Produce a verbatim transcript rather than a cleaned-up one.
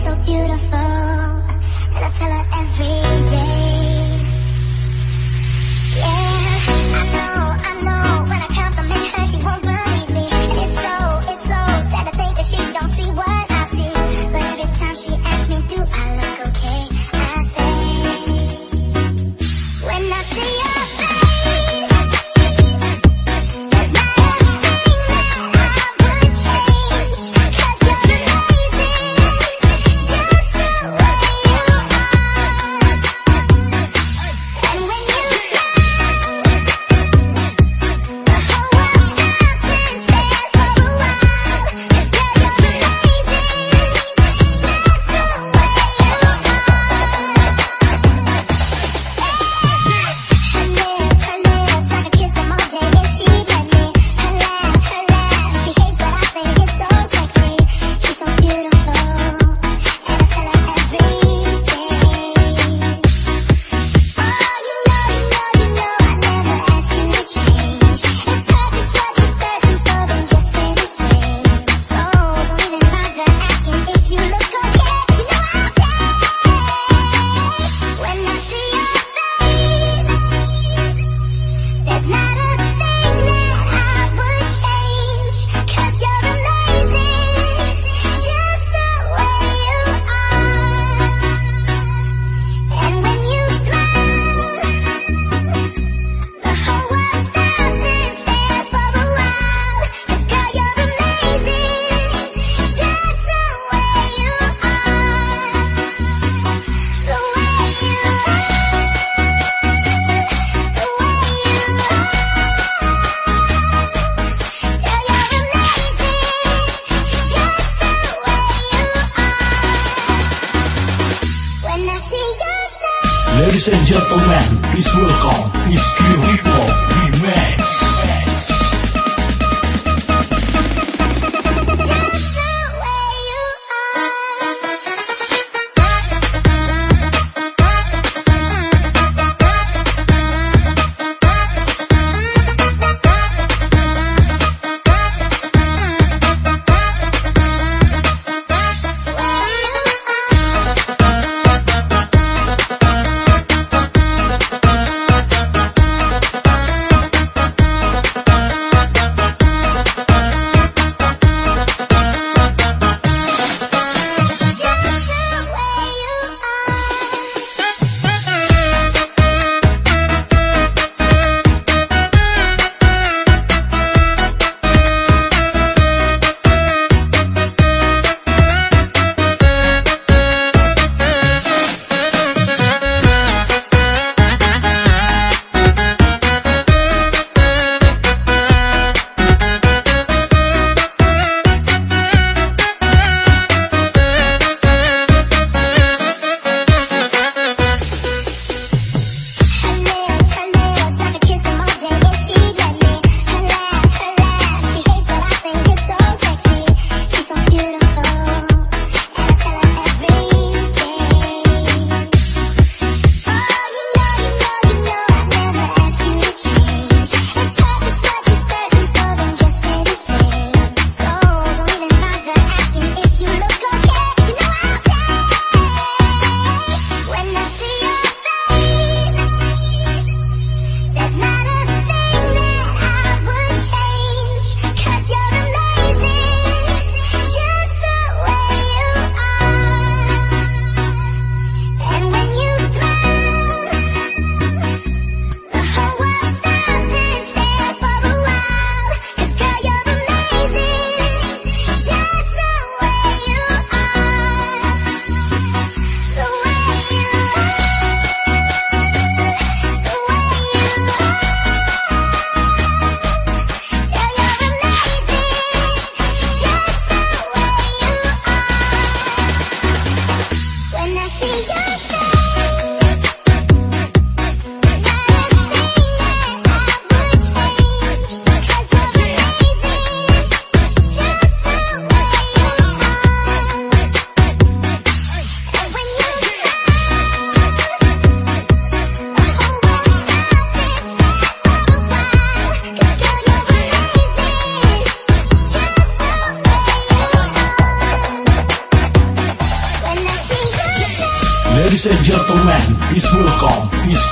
so beautiful, and I tell her every day. Yeah, I know, I know, when I compliment her, she won't believe me. And it's so, it's so sad to think that she don't see what I see. But every time she asks me, do I look okay, I say, when I see your face, there's not a thing that I would change, 'cause you're amazing, just the way you are. And when you smile, the whole world stops and stares for a while, 'cause girl, you're amazing, just the way you are. Her lips, her lips, I could kiss them all day if she'd let me. Her laugh, her laugh, she hates but I think it's so sexy. She's so beautiful, and I tell her every day. Oh, you know, you know, you know, I never ask you to change. If perfect's what you're searching for, then just stay the same. So don't even bother asking if you look okay. You know I'll say, when I see your face, there's not a thing that I would change, 'cause you're amazing, just the way you are. And when you smile, the whole world stops and stares for a while, 'cause girl, you're amazing, just the way you are. The way you are, the way you are. Girl, you're amazing, just the way you are. When I see your face, Ladies and gentlemen, please welcome Is Q Hip Hop Remix. just the way you are. welcome, this